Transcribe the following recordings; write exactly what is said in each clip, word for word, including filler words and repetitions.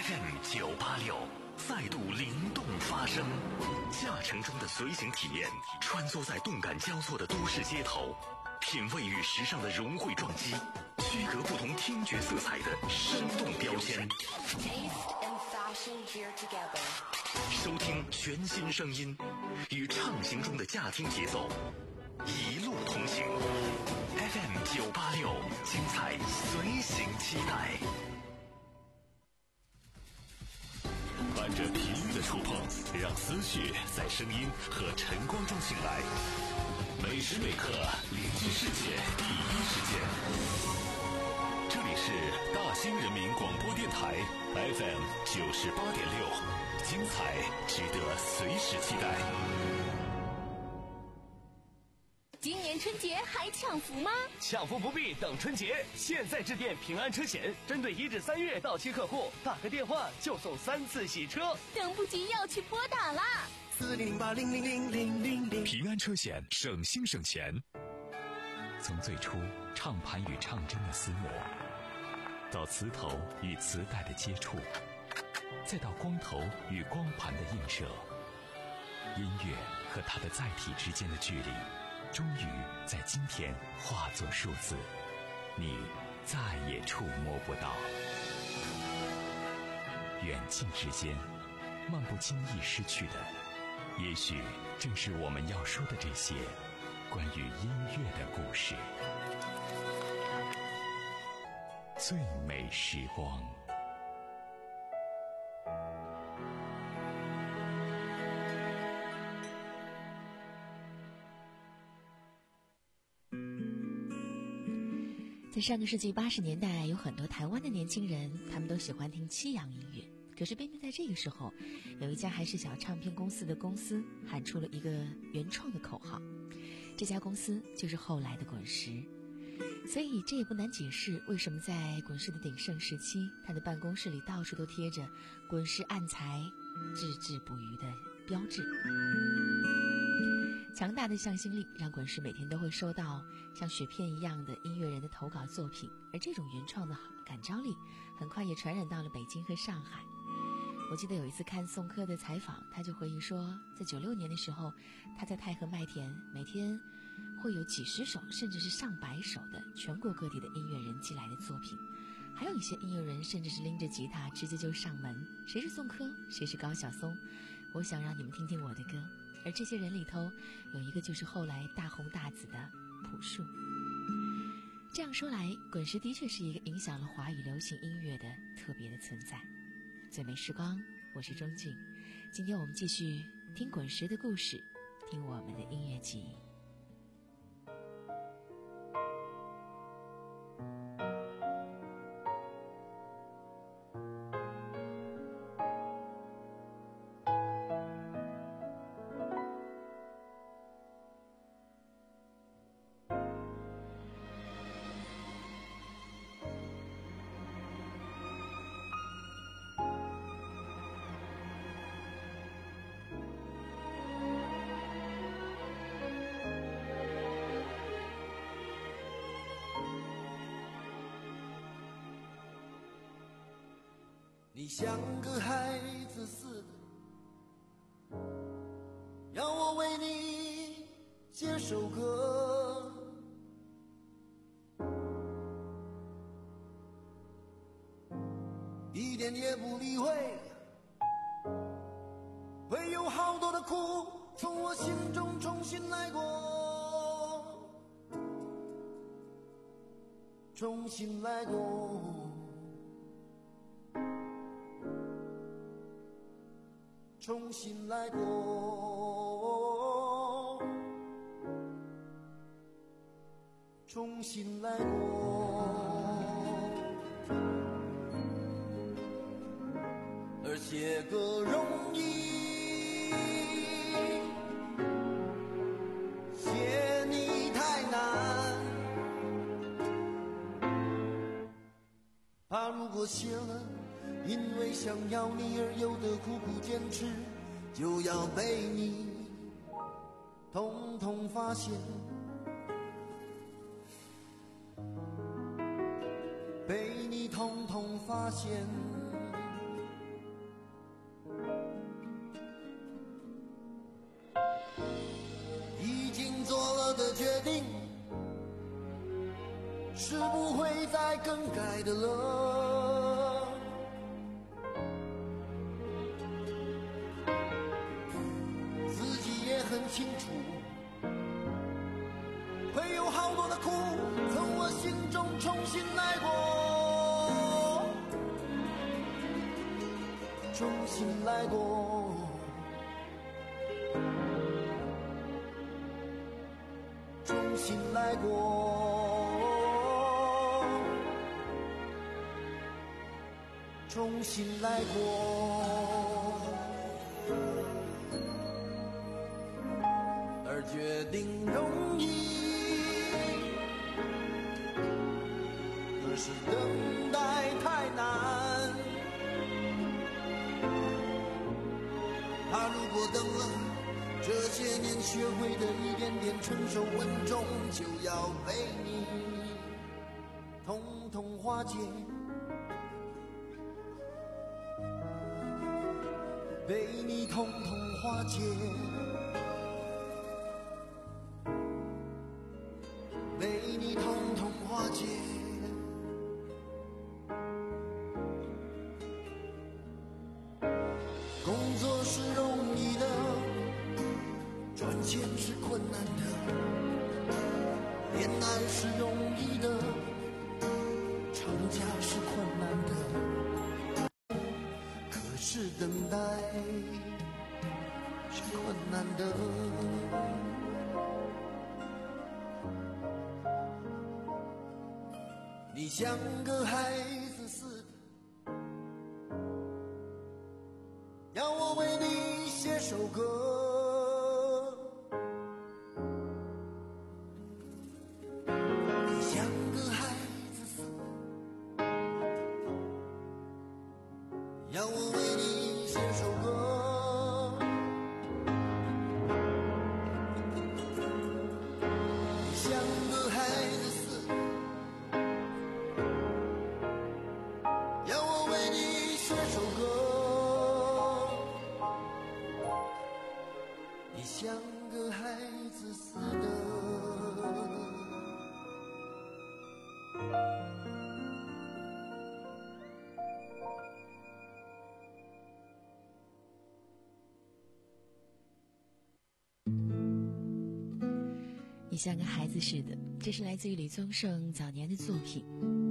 F M 九八六再度灵动发声，驾乘中的随行体验，穿梭在动感交错的都市街头，品味与时尚的融汇撞击，区隔不同听觉色彩的生动标签。收听全新声音，与畅行中的驾听节奏，一路同行。F M 九八六，精彩随行期待。伴着频率的触碰，让思绪在声音和晨光中醒来。每时每刻，聆听世界第一时间。这里是大兴人民广播电台 F M 九十八点六，精彩值得随时期待。 今年春节还抢福吗？ 抢福不必等春节，现在致电平安车险，针对一至三月到期客户，打个电话就送三次洗车， 等不及要去拨打啦！ 四零零八零零零零零零。 平安车险，省心省钱。 从最初唱盘与唱针的厮磨，到磁头与磁带的接触，再到光头与光盘的映射，音乐和它的载体之间的距离，终于在今天化作数字，你再也触摸不到。远近之间，漫不经意失去的，也许正是我们要说的这些关于音乐的故事。最美时光。 在上个世纪八十年代，有很多台湾的年轻人，他们都喜欢听西洋音乐。可是偏偏在这个时候，有一家还是小唱片公司的公司喊出了一个原创的口号，这家公司就是后来的滚石。所以这也不难解释，为什么在滚石的鼎盛时期，他的办公室里到处都贴着滚石暗财置之不渝的标志。强大的向心力让滚石每天都会收到像雪片一样的音乐人的投稿作品，而这种原创的感召力很快也传染到了北京和上海。我记得有一次看宋柯的采访，他就回忆说，在九六年的时候，他在太和麦田每天会有几十首甚至是上百首的全国各地的音乐人寄来的作品，还有一些音乐人甚至是拎着吉他直接就上门，谁是宋柯，谁是高晓松，我想让你们听听我的歌。而这些人里头有一个就是后来大红大紫的朴树。这样说来，滚石的确是一个影响了华语流行音乐的特别的存在。最美时光，我是钟静，今天我们继续听滚石的故事，听我们的音乐记忆。 你像个孩子似的，要我为你写首歌，一点也不理会，会有好多的苦从我心中重新来过，重新来过，重新来过，重新来过，而写歌容易，写你太难，怕如果写了，因为想要你而有的苦苦坚持，就要被你统统发现，被你统统发现。 是不会再更改的了。自己也很清楚，会有好多的苦从我心中重新来过，重新来过，重新来过，重新来过，而决定容易，可是等待太难。怕如果等了，这些年学会的一点点成熟稳重，就要被你统统化解，被你统统化解，被你统统化解。工作是容易的，赚钱是困难的，恋爱是容易的，成家是困难的，可是等待是困难的。你像个孩子似的，要我为你写首歌，你像个孩子似的，要我为你写首歌，你像个孩子似的，要我为你写首歌，你像个孩子似的。 你像个孩子似的，这是来自于李宗盛早年的作品。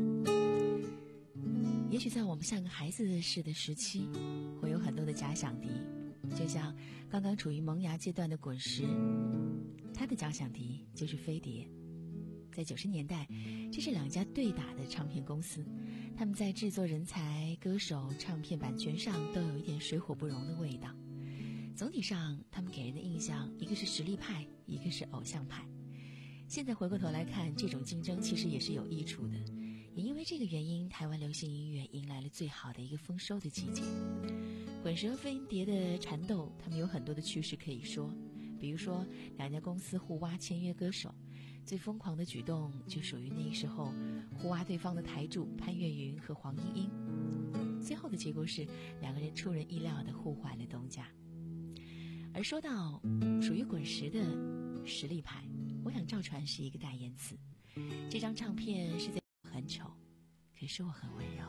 也许在我们像个孩子似的时期，会有很多的假想敌，就像刚刚处于萌芽阶段的滚石，他的假想敌就是飞碟。在九十年代，这是两家对打的唱片公司，他们在制作人才、歌手、唱片版权上都有一点水火不容的味道。总体上，他们给人的印象，一个是实力派，一个是偶像派。现在回过头来看，这种竞争其实也是有益处的，也因为这个原因，台湾流行音乐迎来了最好的一个丰收的季节。滚石和飞碟的缠斗，他们有很多的趣事可以说，比如说两家公司互挖签约歌手，最疯狂的举动就属于那个时候互挖对方的台柱潘越云和黄莺莺，最后的结果是两个人出人意料的互换了东家。而说到属于滚石的实力派，我想赵传是一个代言词。这张唱片是在很丑，可是我很温柔。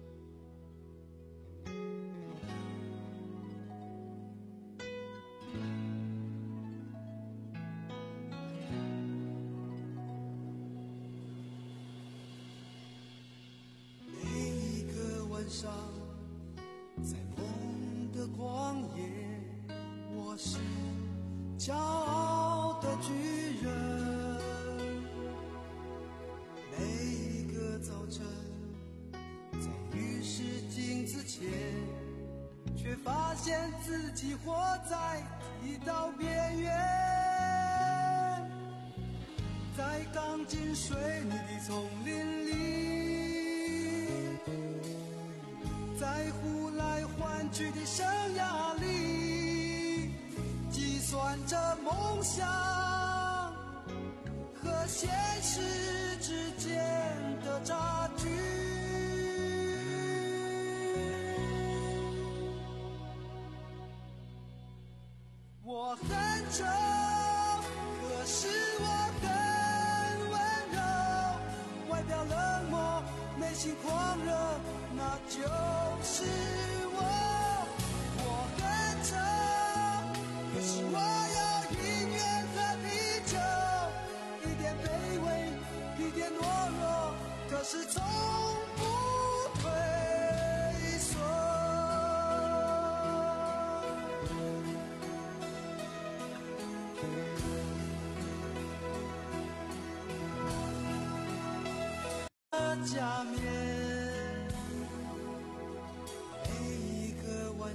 每一个晚上，在梦的旷野，我是骄傲的巨人。每一个早晨，在浴室镜子前，却发现自己活在剃刀边缘。在钢筋水泥的丛林里，在呼来唤去的生涯里，计算着梦想和现实之间的差距。我很丑，可是我很温柔，外表冷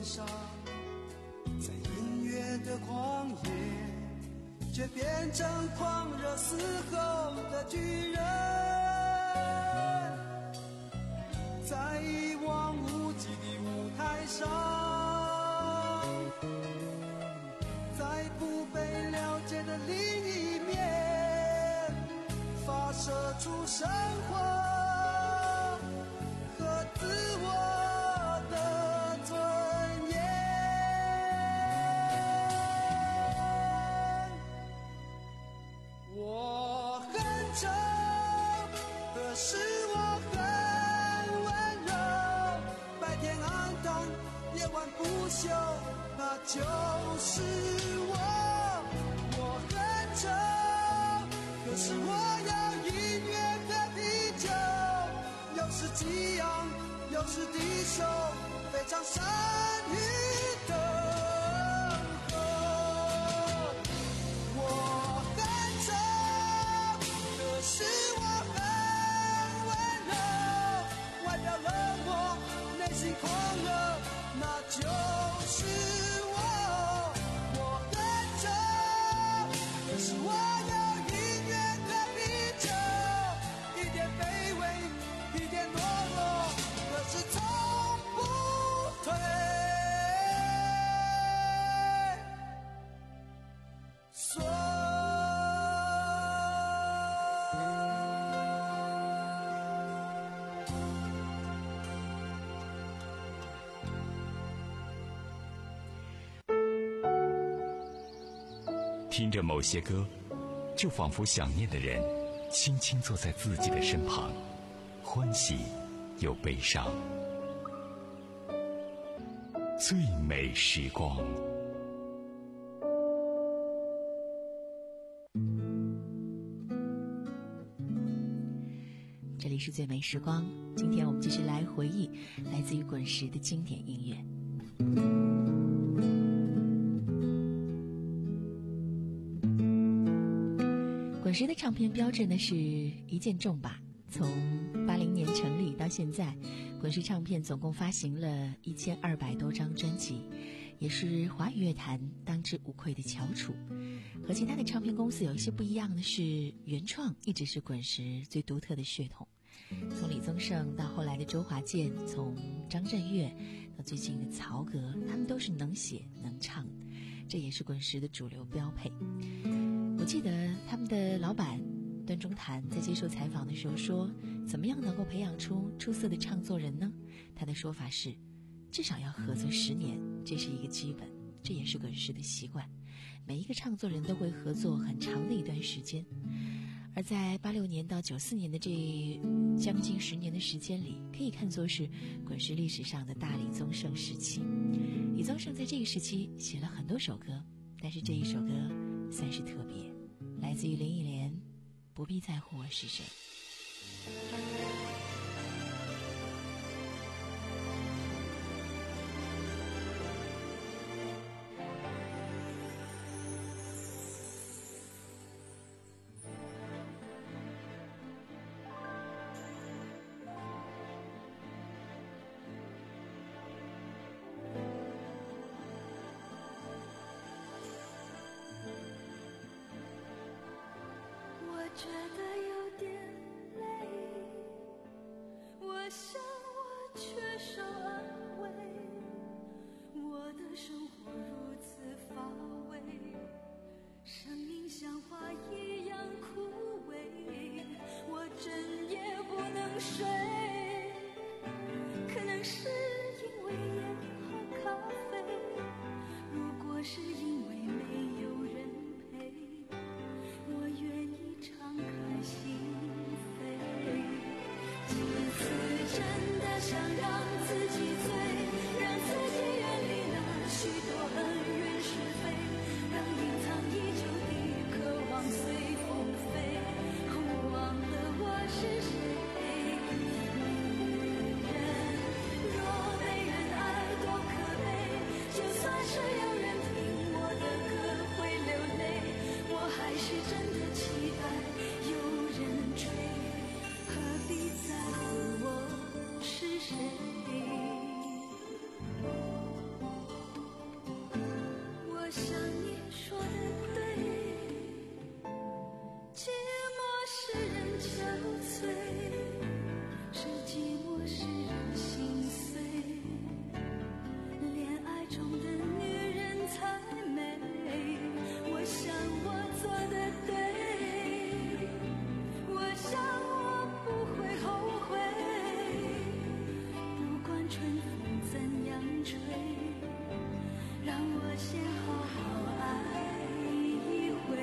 伤，在音乐的旷野，却变成狂热嘶吼的巨人。在一望无际的舞台上，在不被了解的另一面，发射出生活和自我的尊严。我很丑，可是我很温柔，白天昂荡，夜晚不休，那就是我。我很丑，可是我要音乐和地球，有时激昂，有时低收，非常善于等候。我很丑，可是我很温柔，外表冷漠，内心狂热，那就是我。我很丑，可是我有音乐和地球，一点卑微，一点懦弱，可是从不退缩。 听着某些歌，就仿佛想念的人轻轻坐在自己的身旁，欢喜又悲伤。最美时光。 这里是最美时光，今天我们继续来回忆来自于滚石的经典音乐。滚石的唱片标志呢是一见众靶，从八零年成立到现在，滚石唱片总共发行了一千二百多张专辑，也是华语乐坛当之无愧的翘楚。和其他的唱片公司有一些不一样的是，原创一直是滚石最独特的血统。从李宗盛到后来的周华健，从张震岳到最近的曹格，他们都是能写能唱，这也是滚石的主流标配。我记得他们的老板段中谭在接受采访的时候说，怎么样能够培养出出色的唱作人呢？他的说法是，至少要合作十年，这是一个基本，这也是滚石的习惯。每一个唱作人都会合作很长的一段时间。而在八六年到九四年的这将近十年的时间里，可以看作是滚石历史上的大李宗盛时期。李宗盛在这个时期写了很多首歌，但是这一首歌算是特别，来自于林忆莲，不必在乎我是谁。 觉得有点累， 吹，让我先好好爱一回。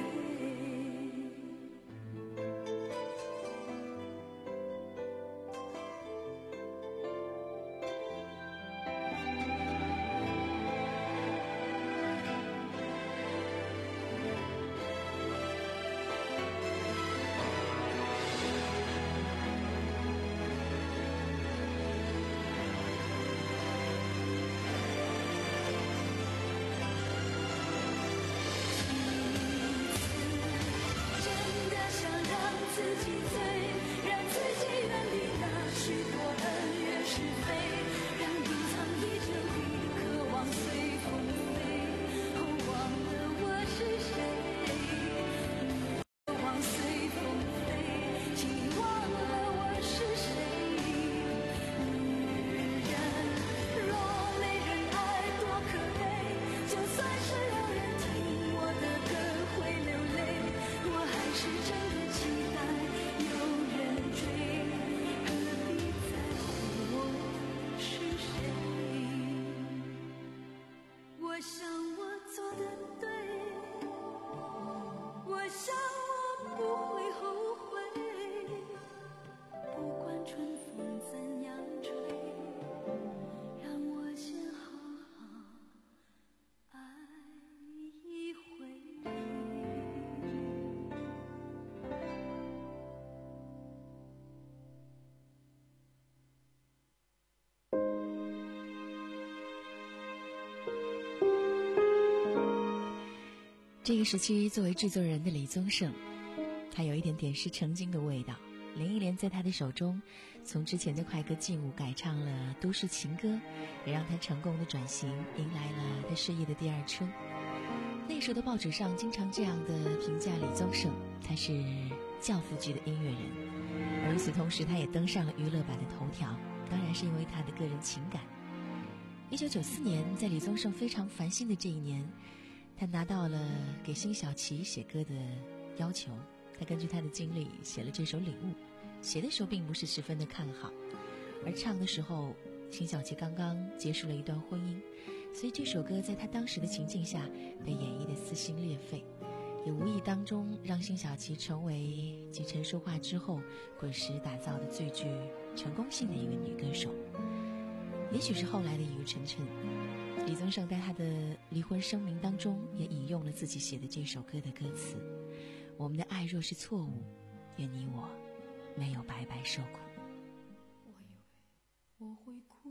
这个时期作为制作人的李宗盛，他有一点点是曾经的味道。林忆莲在他的手中从之前的快歌劲舞改唱了都市情歌，也让他成功的转型，迎来了他事业的第二春。那时候的报纸上经常这样的评价李宗盛，他是教父级的音乐人。而与此同时，他也登上了娱乐版的头条，当然是因为他的个人情感。一九九四年，在李宗盛非常烦心的这一年，他拿到了给辛晓琪写歌的要求，他根据他的经历写了这首《礼物》。写的时候并不是十分的看好，而唱的时候辛晓琪刚刚结束了一段婚姻，所以这首歌在他当时的情境下被演绎的撕心裂肺，也无意当中让辛晓琪成为继陈淑桦之后滚石打造的最具成功性的一个女歌手。也许是后来的一语成谶，李宗盛在他的离婚声明当中也引用了自己写的这首歌的歌词：我们的爱若是错误，愿你我没有白白受苦。 我以为我会哭，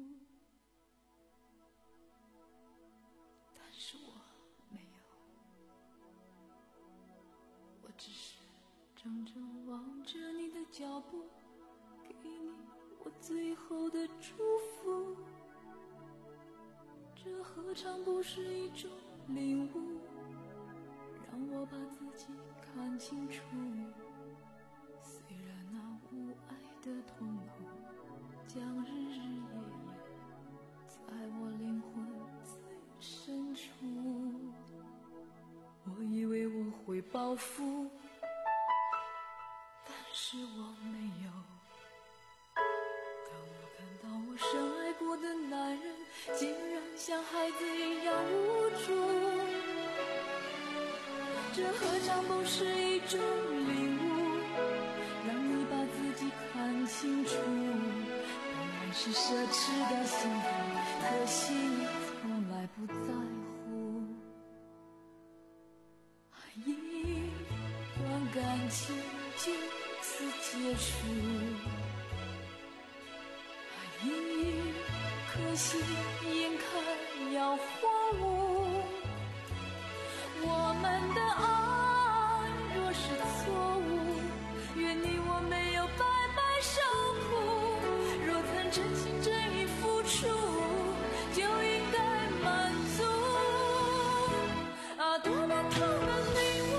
但是我没有，我只是怔怔望着你的脚步，给你我最后的祝福。这何尝不是一种领悟，让我把自己看清楚。虽然那无爱的痛苦将日日夜夜在我灵魂最深处，我以为我会报复，但是我没有。当我看到我深爱过的男人竟然像孩子一样无助，这何尝不是一种领悟，让你把自己看清楚。本来是奢侈的幸福，可惜你从来不在乎。一段感情就此结束，一颗心眼看要荒芜。我们的爱若是错误，愿你我没有白白受苦。若曾真心真意付出，就应该满足。啊，多么痛的领悟，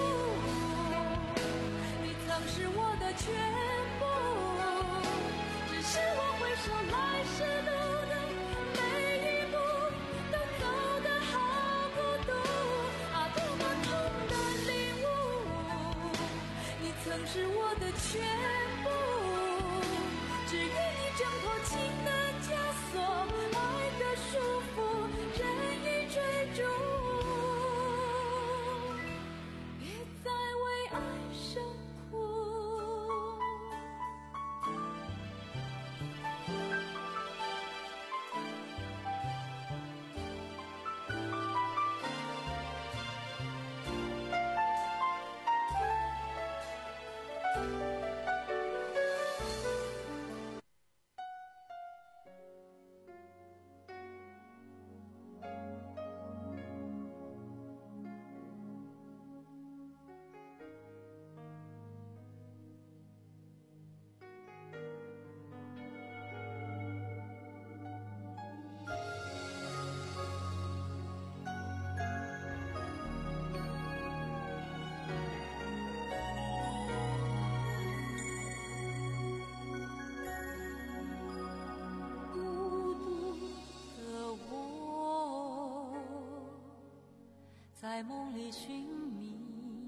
你曾是我的全部，只是我回首来时路的每一步都走得好孤独。啊，多么痛的领悟，你曾是我的全部，只愿你挣脱情的枷锁，爱的束缚。 在梦里寻觅，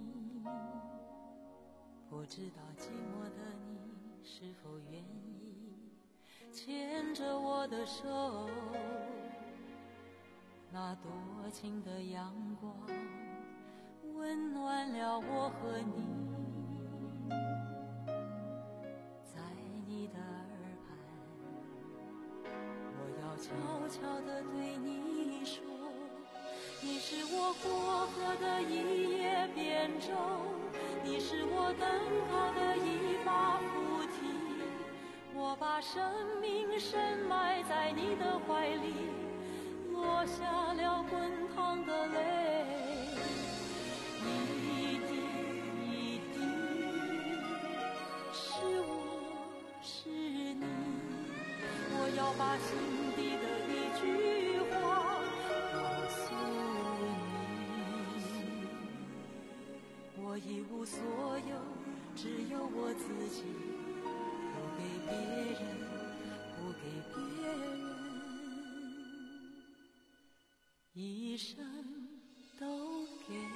不知道寂寞的你是否愿意牵着我的手，那多情的阳光温暖了我和你，在你的耳畔，我要悄悄地对你说，你是我过河的一叶扁舟，你是我登高的一把扶梯，我把生命深埋在你的怀里，落下了滚烫的泪，一滴一滴，是我是你，我要把心底的一句话告诉你，我一无所有，只有我自己，不给别人，不给别人，一生都给你。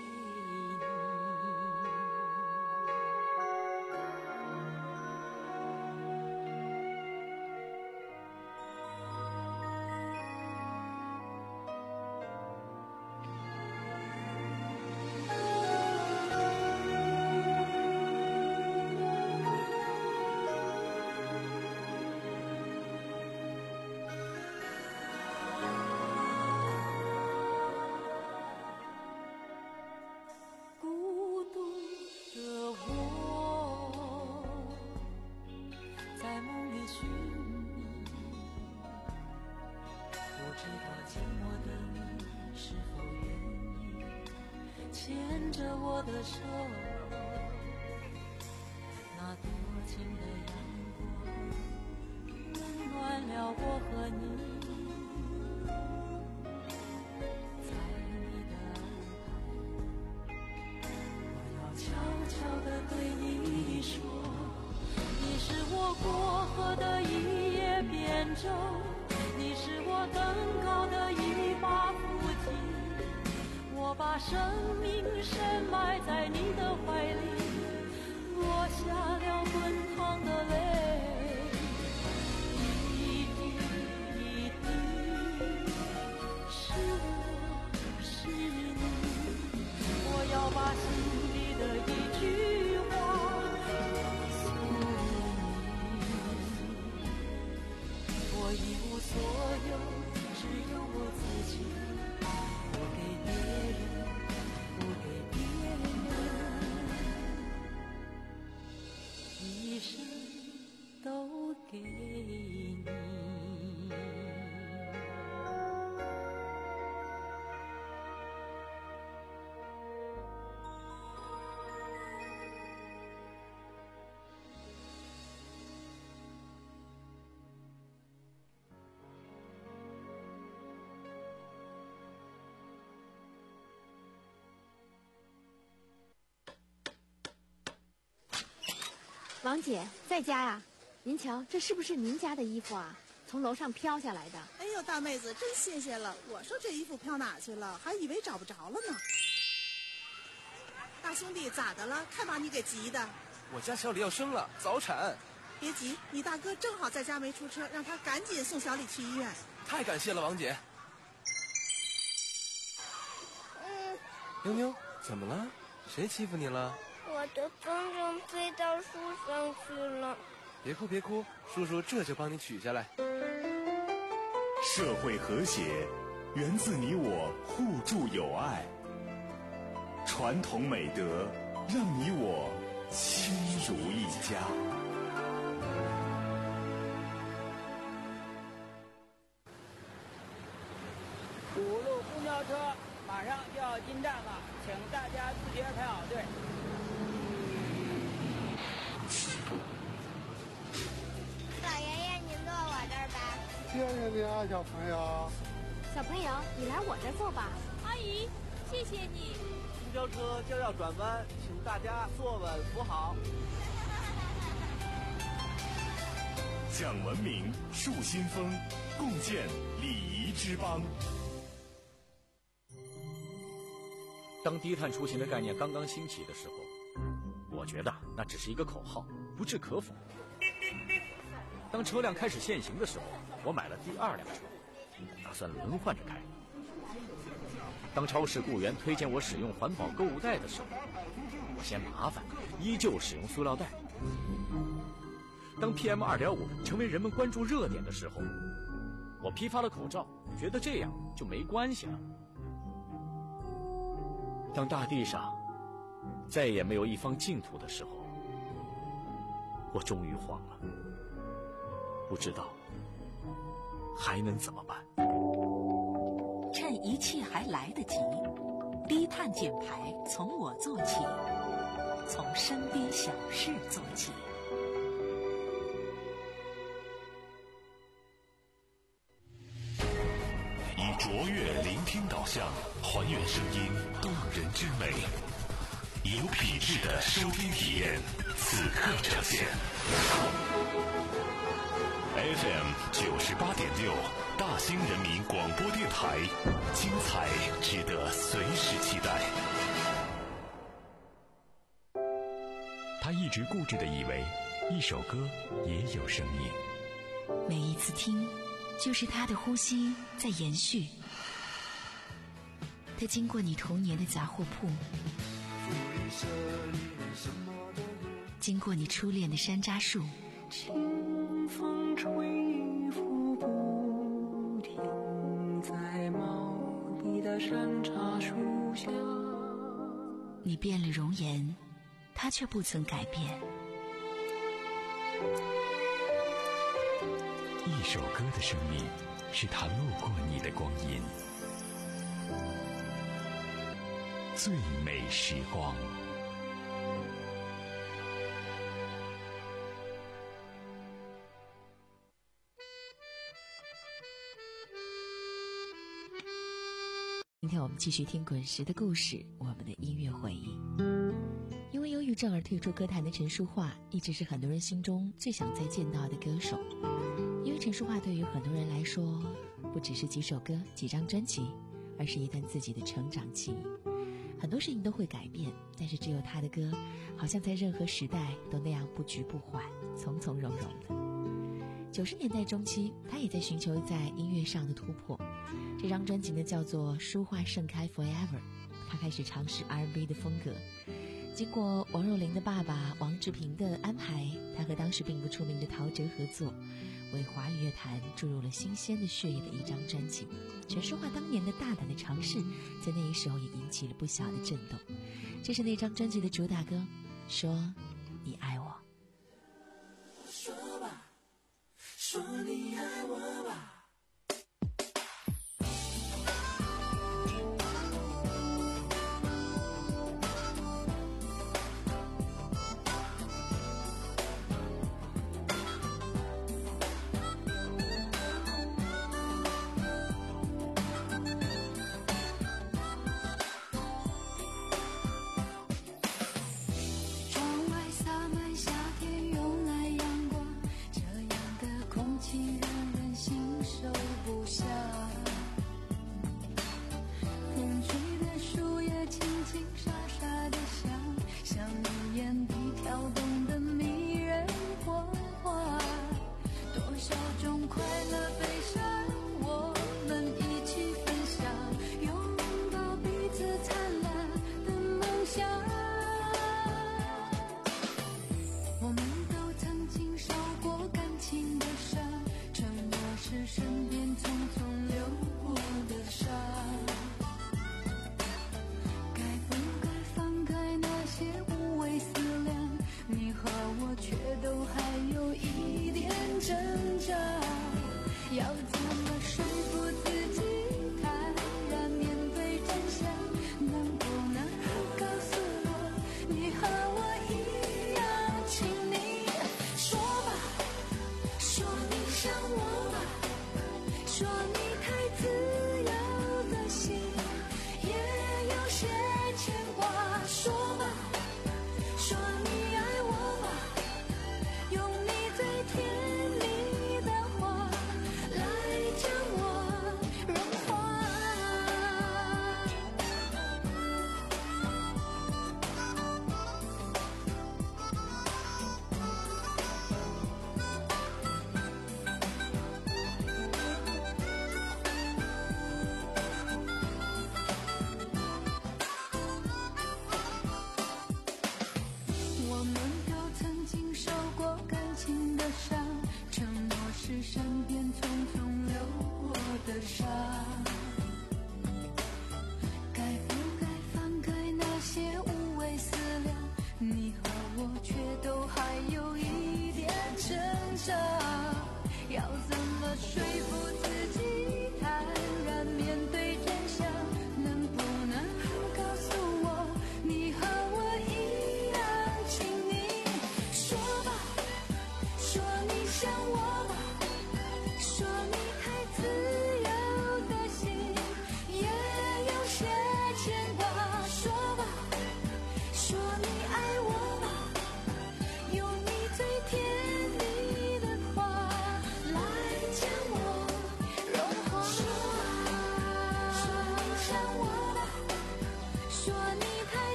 我的手，那多情的阳光温暖了我和你，在你的耳畔，我要悄悄地对你说，你是我过河的一叶扁舟，你是我登高的一把扶梯，我把生命深埋在你的怀里，落下了滚烫的泪，一滴一滴，是我是你，我要把心里的一句话告诉你，我一无所有，只有我自己，不给别人，不给别人，一生都给你。 王姐在家呀？您瞧，这是不是您家的衣服啊？从楼上飘下来的。 哎呦，大妹子，真新鲜了！我说这衣服飘哪去了，还以为找不着了呢。大兄弟，咋的了？看把你给急的。 我家小李要生了，早产。 别急，你大哥正好在家没出车，让他赶紧送小李去医院。 太感谢了，王姐。 嗯。 妞妞，怎么了？谁欺负你了？ 我的风筝飞到树上去了。 别哭别哭，叔叔这就帮你取下来。 社会和谐源自你我互助友爱，传统美德让你我亲如一家。 五路公交车马上就要进站了，请大家自觉排好队。 老爷爷，您坐我这儿吧。 谢谢你啊，小朋友。 小朋友，你来我这儿坐吧。 阿姨，谢谢你。 公交车将要转弯，请大家坐稳扶好。 讲文明，树新风，共建礼仪之邦。 当低碳出行的概念刚刚兴起的时候，我觉得那只是一个口号，不置可否。当车辆开始限行的时候，我买了第二辆车，打算轮换着开。当超市雇员推荐我使用环保购物袋的时候，我嫌麻烦，依旧使用塑料袋。当 P M 二点五 成为人们关注热点的时候，我批发了口罩，觉得这样就没关系了。当大地上再也没有一方净土的时候，我终于慌了，不知道还能怎么办。 趁一切还来得及，低碳减排从我做起，从身边小事做起。 以卓越聆听导向，还原声音动人之美，有品质的收听体验，此刻呈现。F M 九十八点六，大兴人民广播电台，精彩值得随时期待。 他一直固执地以为，一首歌也有生命。 每一次听，就是他的呼吸在延续。他经过你童年的杂货铺，经过你初恋的山楂树， 清风吹拂不停，在茂密的山楂树下。 你变了容颜，他却不曾改变。 一首歌的生命，是他路过你的光阴。最美时光。 今天我们继续听滚石的故事，我们的音乐回忆。因为忧郁症而退出歌坛的陈淑桦，一直是很多人心中最想再见到的歌手。因为陈淑桦对于很多人来说，不只是几首歌、几张专辑，而是一段自己的成长记忆。很多事情都会改变，但是只有他的歌，好像在任何时代都那样不急不缓、从从容容的。九十年代中期，他也在寻求在音乐上的突破。这张专辑呢叫做《书画盛开 Forever》，他开始尝试 R and B 的风格。经过王若琳的爸爸王志平的安排，他和当时并不出名的陶喆合作，为华语乐坛注入了新鲜的血液的一张专辑。陈淑桦当年的大胆的尝试，在那一时候也引起了不小的震动。这是那张专辑的主打歌，说你爱我。 说吧，说你爱我吧。心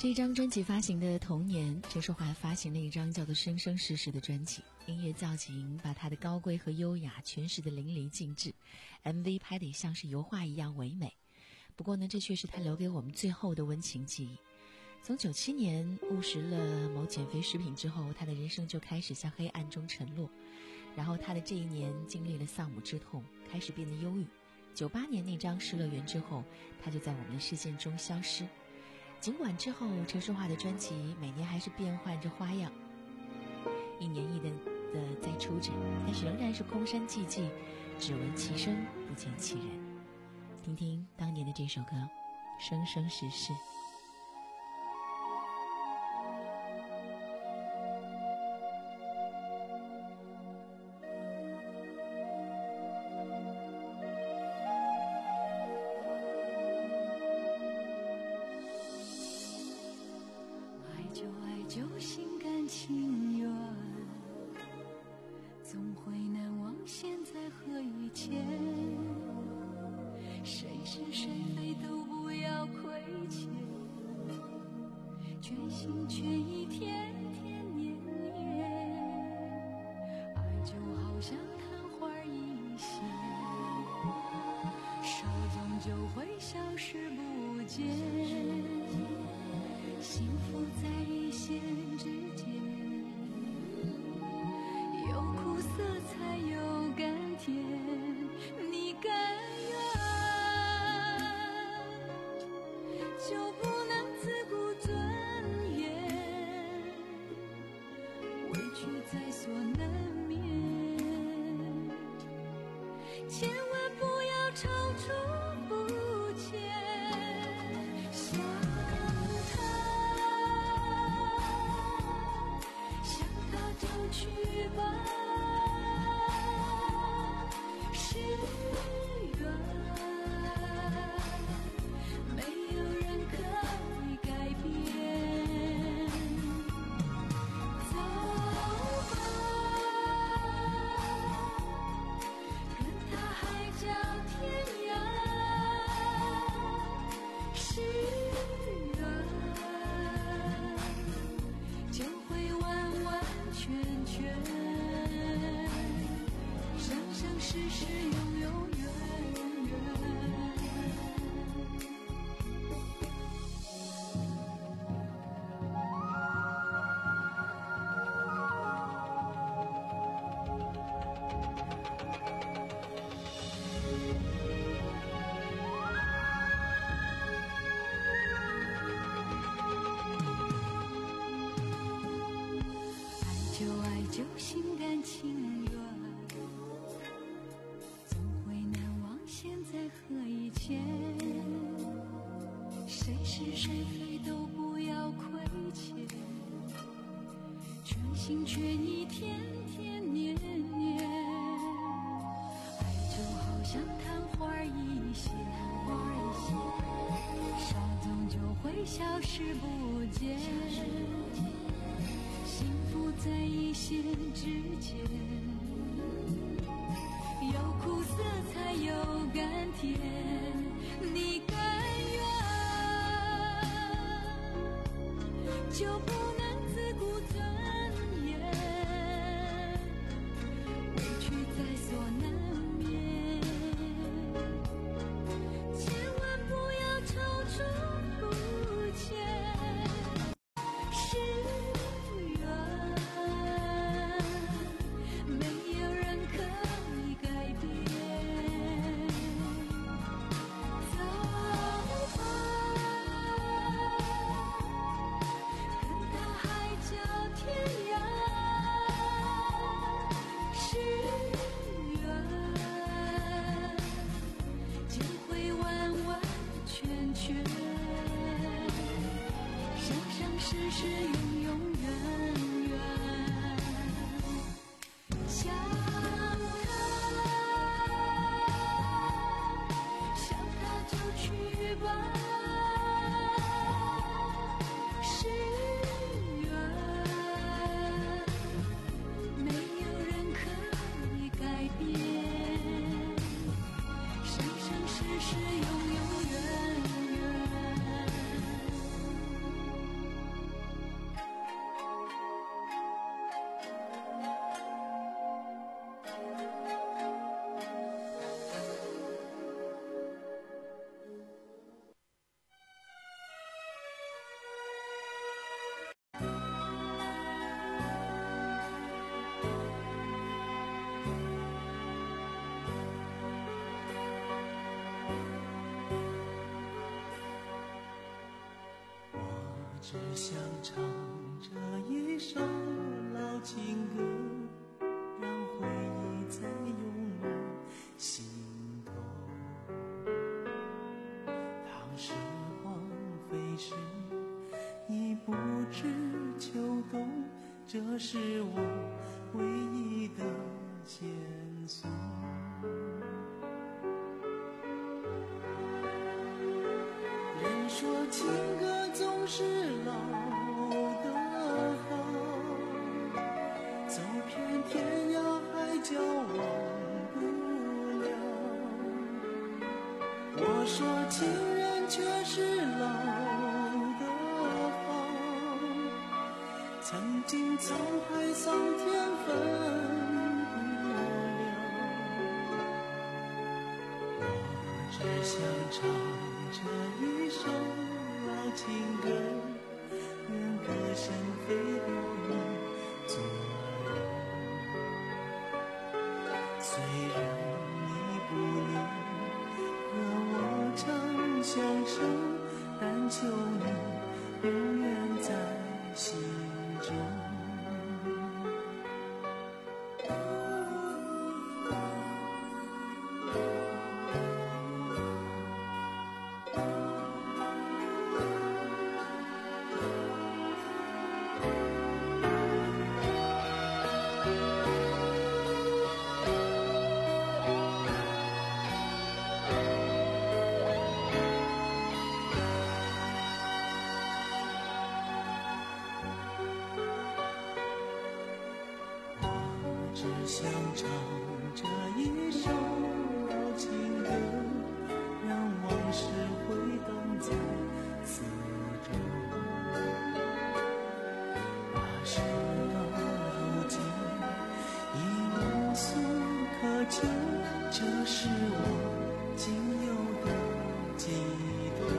这一张专辑发行的同年，陈淑桦发行了一张叫做《生生世世》的专辑，音乐造型把她的高贵和优雅诠释得淋漓尽致， M V 拍得也像是油画一样唯美。不过呢，这却是她留给我们最后的温情记忆。从九七年误食了某减肥食品之后，她的人生就开始向黑暗中沉落。然后她的这一年经历了丧母之痛，开始变得忧郁。九八年那张《失乐园》之后，她就在我们的视线中消失。尽管之后陈淑桦的专辑每年还是变换着花样，一年一年的在出着，但是仍然是空山寂寂，只闻其声不见其人。听听当年的这首歌《生生世世》。 就心甘情愿，总会难忘现在和以前，谁是谁非都不要亏欠，全心全意天天年年，爱就好像昙花一现，稍纵就会消失不见，幸福在一线之间，有苦涩才有甘甜，你甘愿就不能自顾尊严，委屈在所难免，千万不要踌躇不前，是是永永远远想他，想他就去吧，是缘，没有人可以改变，生生世世永永远远。 只想唱这一首老情歌，让回忆再涌满心头。当时光飞逝，已不知秋冬，这是我唯一的线索。人说情歌总是老的好，走遍天涯海角忘不了。我说情人却是老的好，曾经沧海桑田分不了。我只想唱这一首老情歌，愿歌声飞到你左右。虽然你不能和我长相守，但求你永远在心中。只想唱这一首老情歌，让往事回荡在四周。那事到如今已无所可求，这是我仅有的寄托。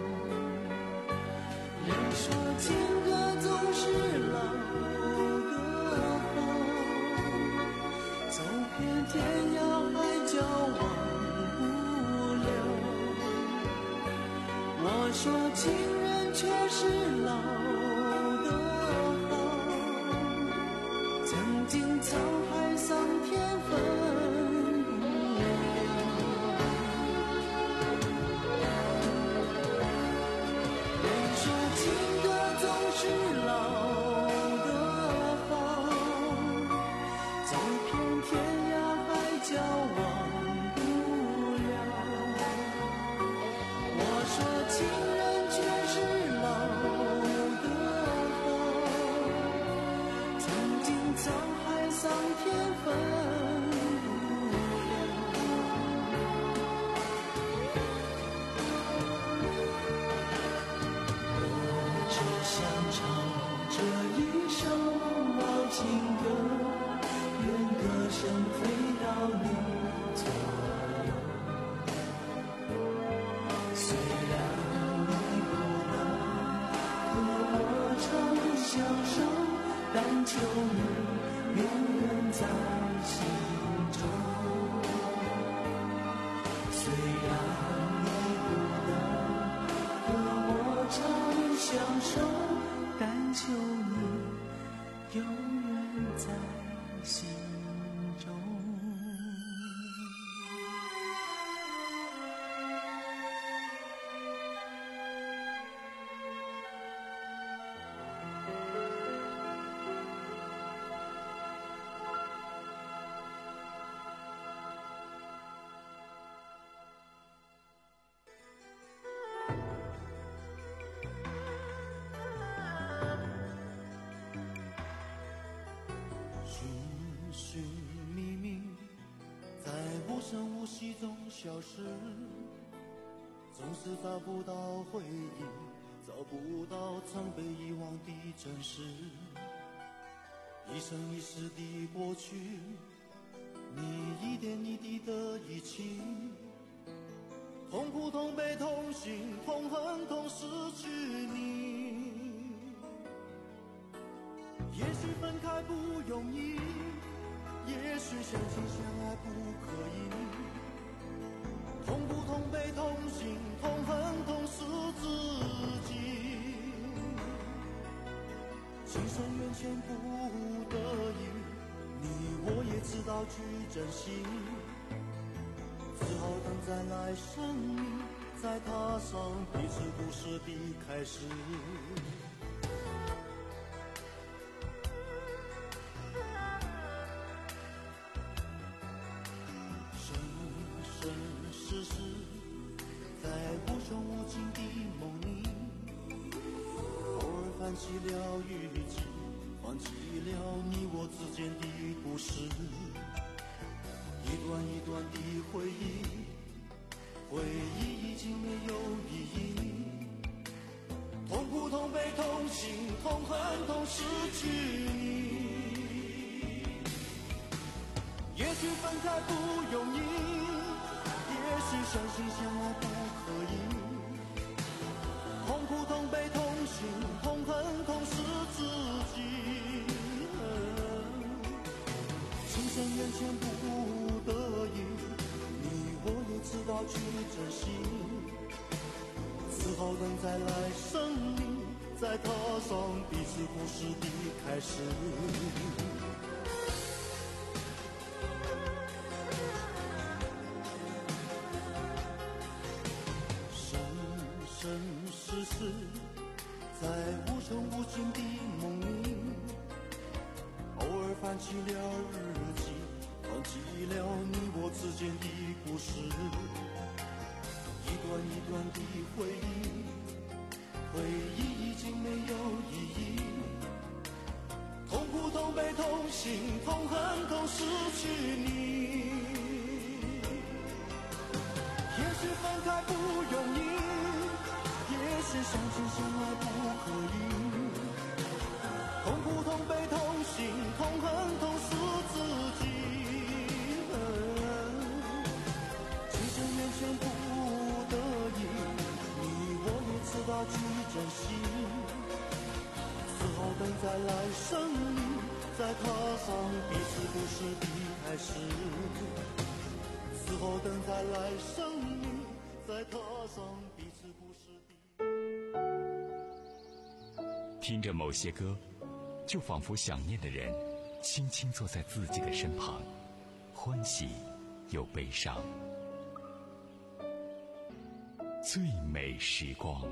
人说情歌总是老天涯海角忘不了。我说情人却是老的好，曾经沧海桑田分不了。人说情歌总是老的好，走遍天叫忘不了。我说情人却是老的好，曾经沧海桑田分不了。我只想唱这一首老情歌，愿歌声飞到你左右。虽然你不能和我长相守，但求你永远在心中。虽然你不能和我长相守，但求你永远在心中。 无息中消失，总是找不到回忆，找不到曾被遗忘的真实。一生一世的过去，你一点一滴的遗弃，痛苦痛悲痛心痛恨痛失去你。也许分开不容易，也许相亲相爱不可以，痛苦痛悲痛心痛恨痛失自己。 情深缘浅不得已，你我也知道去珍惜，只好等再来生命，再踏上彼此故事的开始。生生世世，在无穷无尽的梦里，偶尔翻起了日记，翻起了你我之间的故事，一段一段的回忆，回忆已经没有意义，痛苦痛悲痛心痛恨痛失去你。也许分开不容易，也许相信相爱不可以，痛苦痛悲痛心痛恨痛失自己，情深缘浅不得已，你我也知道去珍惜，只好等再来生命，再踏上彼此故事的开始。生世世，在无穷无尽的梦里，偶尔翻起了日记，翻起了你我之间的故事，一段一段的回忆，回忆已经没有意义，痛苦痛悲痛心痛恨痛失去你。也许分开不容易，也许相亲相爱不可以，痛苦痛悲痛心痛恨痛失自己，情深缘浅不得已，你我也知道去珍惜，只好等再来生命，再踏上彼此故事的开始，只好等再来生命，再踏上彼此故事的。 听着某些歌，就仿佛想念的人轻轻坐在自己的身旁，欢喜又悲伤。最美时光。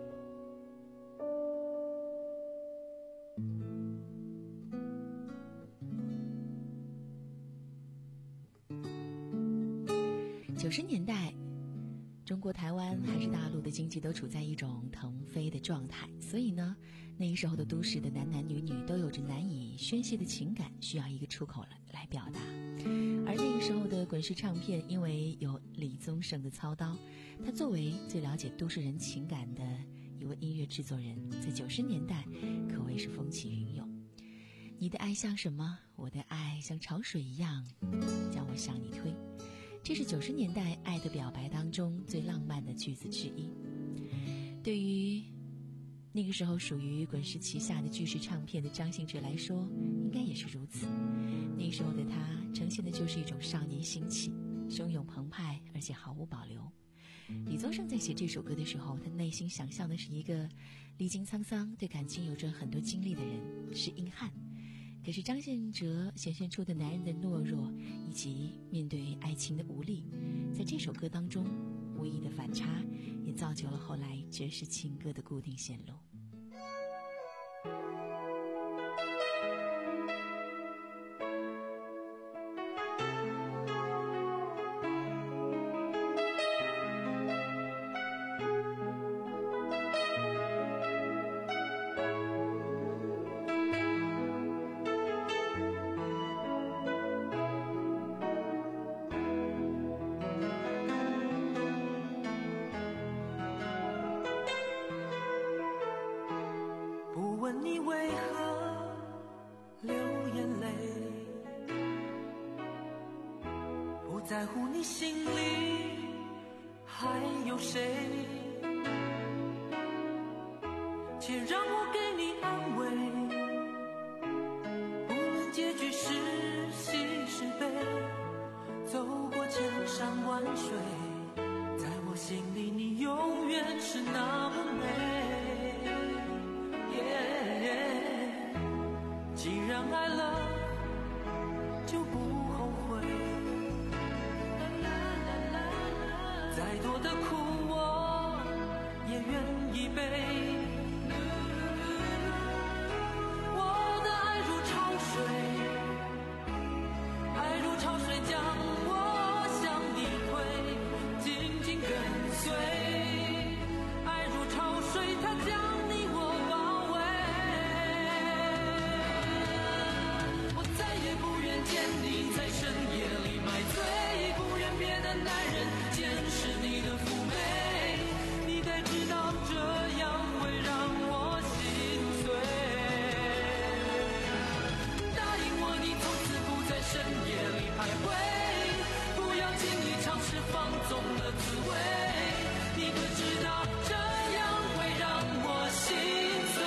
九十年代，中国台湾还是大陆的经济都处在一种腾飞的状态，所以呢，那个时候的都市的男男女女都有着难以宣泄的情感，需要一个出口来来表达。而那个时候的滚石唱片，因为有李宗盛的操刀，他作为最了解都市人情感的一位音乐制作人，在九十年代可谓是风起云涌。你的爱像什么？我的爱像潮水一样，将我向你推。这是九十年代爱的表白当中最浪漫的句子之一。对于那个时候属于滚石旗下的巨石唱片的张信哲来说，应该也是如此。那时候的他呈现的就是一种少年兴起，汹涌澎湃，而且毫无保留。李宗盛在写这首歌的时候，他内心想象的是一个历经沧桑，对感情有着很多经历的人，是硬汉。可是张信哲显现出的男人的懦弱，以及面对爱情的无力，在这首歌当中无意的反差，也造就了后来爵士情歌的固定线路。 在乎你心里还有谁，且让我给你安慰，无论结局是喜是悲，走过千山万水，在我心里你永远是那么美、yeah, yeah. 多的苦我也愿意背。我的爱如潮水，爱如潮水将我向你推，紧紧跟随。爱如潮水，它将你我包围。我再也不愿见你在深夜里买醉，不愿别的男人见识你的妩媚。你该知道这样会让我心碎。答应我，你从此不在深夜里徘徊，不要轻易尝试放纵的滋味。你可知道这样会让我心碎。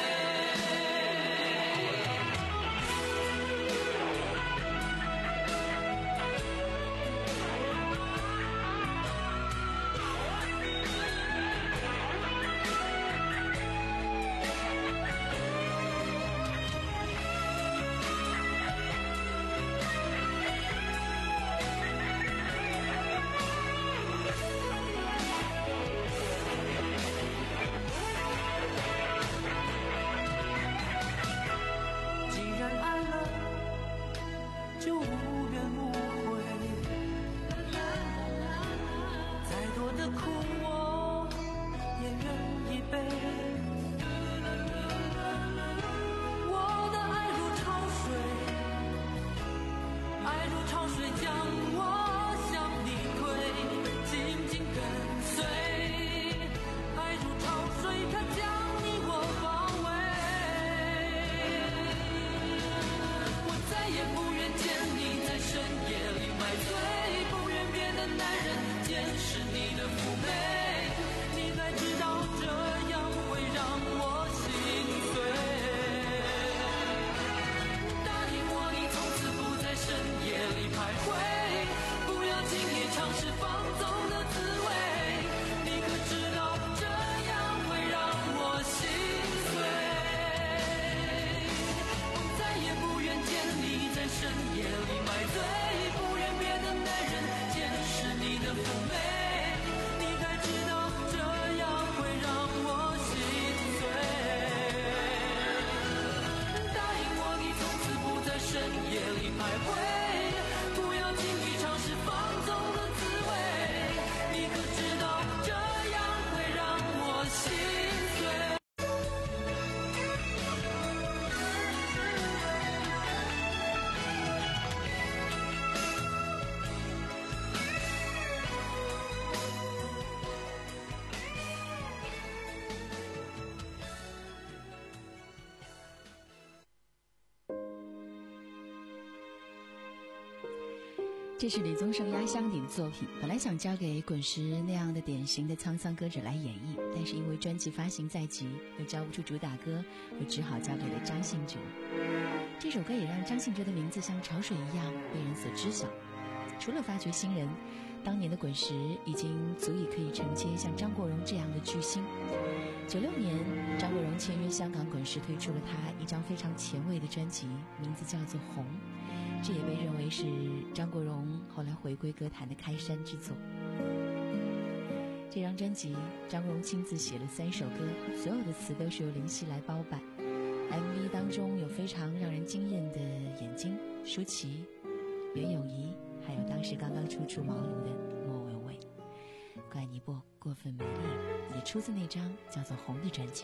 既然爱了，就无怨无悔。再多的苦我也愿意背。我的爱如潮水，爱如潮水将我向你推，紧紧跟随。爱如潮水，它将你我包围。我再也不愿见你在深夜里买醉，不愿别的男人见识你的妩媚。你该知道这样会让我心碎。答应我，你从此不在深夜里徘徊，不要轻易尝试放纵的滋味。你可知道这样会让我心碎。我再也不愿见你在深夜里买醉，不愿别的男人见识你的妩媚。你该知道这样会让我心碎。答应我，你从此不在深夜里徘徊，不要轻易尝试放纵的滋味。你可知道这样会让我心碎。 这是李宗盛压箱底的作品，本来想交给滚石那样的典型的沧桑歌者来演绎，但是因为专辑发行在即，又交不出主打歌，又只好交给了张信哲。这首歌也让张信哲的名字像潮水一样被人所知晓。除了发掘新人，当年的滚石已经足以可以承接像张国荣这样的巨星。九六年，张国荣签约香港滚石，推出了他一张非常前卫的专辑，名字叫做《红》。这也被认为是张国荣后来回归歌坛的开山之作。这张专辑，张国荣亲自写了三首歌，所有的词都是由林夕来包办。M V 当中有非常让人惊艳的眼睛，舒淇、袁咏仪，还有当时刚刚初出茅庐的莫文蔚。怪你不过分美丽，也出自那张叫做《红》的专辑。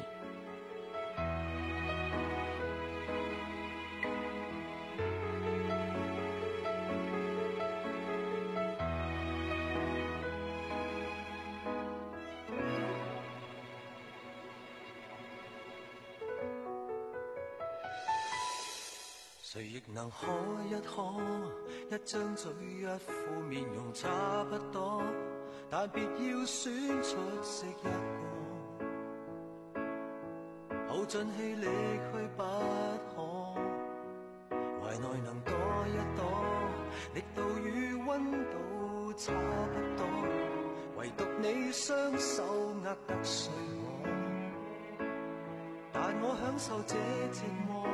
谁亦能可一可，一張嘴一副面容差不多，但別要選出色一個，耗盡氣力去不可，懷內能躲一躲，力度與溫度差不多，唯獨你雙手握得碎我，但我享受這寂寞。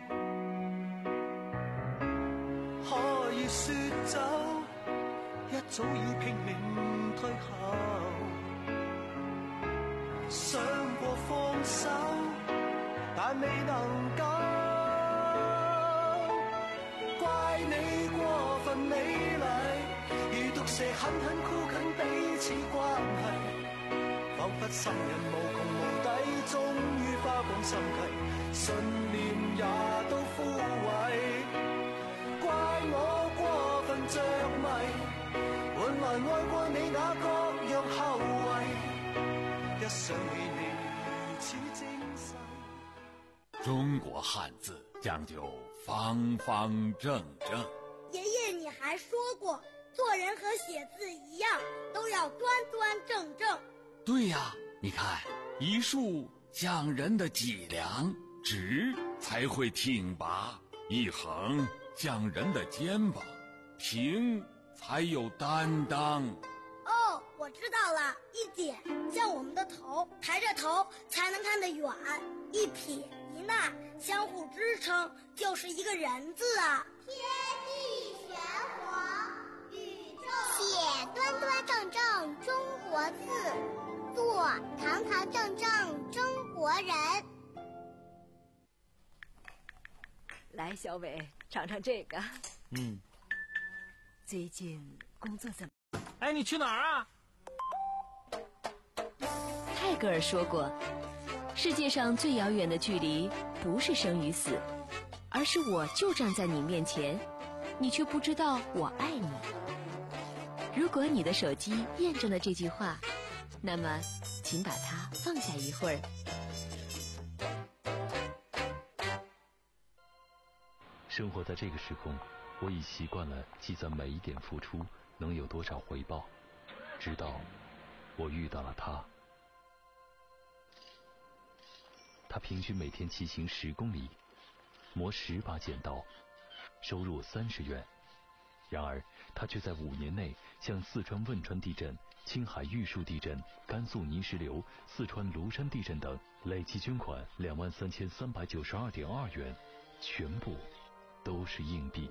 可以說走，一早已拼命退後，想過放手，但未能夠。怪你過分美麗，如毒蛇狠狠箍緊彼此關係，彷彿心人無窮無底，終於花光心計，信念也都枯萎。怪我過分着迷，換來愛過你那各樣後遺，一想起你如此精細。 中國漢字講究方方正正。 爺爺，你還說過，做人和寫字一樣，都要端端正正。 對呀，你看，一豎講人的脊梁，直才會挺拔；一橫講人的肩膀，平才有擔當。 哦，我知道了，一點像我們的頭，抬着頭才能看得遠；一撇一捺相互支撐，就是一個人字啊。天地玄黃，宇宙寫端端正正中國字，做堂堂正正中國人。 來，小偉，嘗嘗這個。 嗯。 最近工作怎麼？ 哎，你去哪兒啊？ 泰戈爾說過，世界上最遙遠的距離不是生與死，而是我就站在你面前，你卻不知道我愛你。如果你的手機驗證了這句話，那麼請把它放下一會兒。 生活在這個時空，我已習慣了計算每一點付出能有多少回報，直到我遇到了他。他平均每天騎行十公里，磨十把剪刀，收入三十元。然而，他却在五年内向四川汶川地震、青海玉树地震、甘肃泥石流、四川庐山地震等累计捐款两万三千三百九十二点二元，全部都是硬币。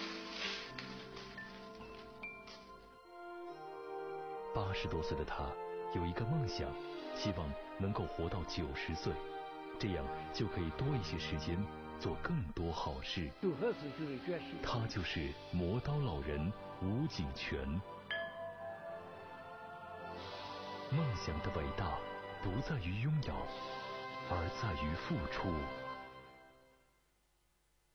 八十多岁的他有一个梦想，希望能够活到九十岁，这样就可以多一些时间做更多好事。他就是磨刀老人吴景全。梦想的伟大不在于拥有，而在于付出。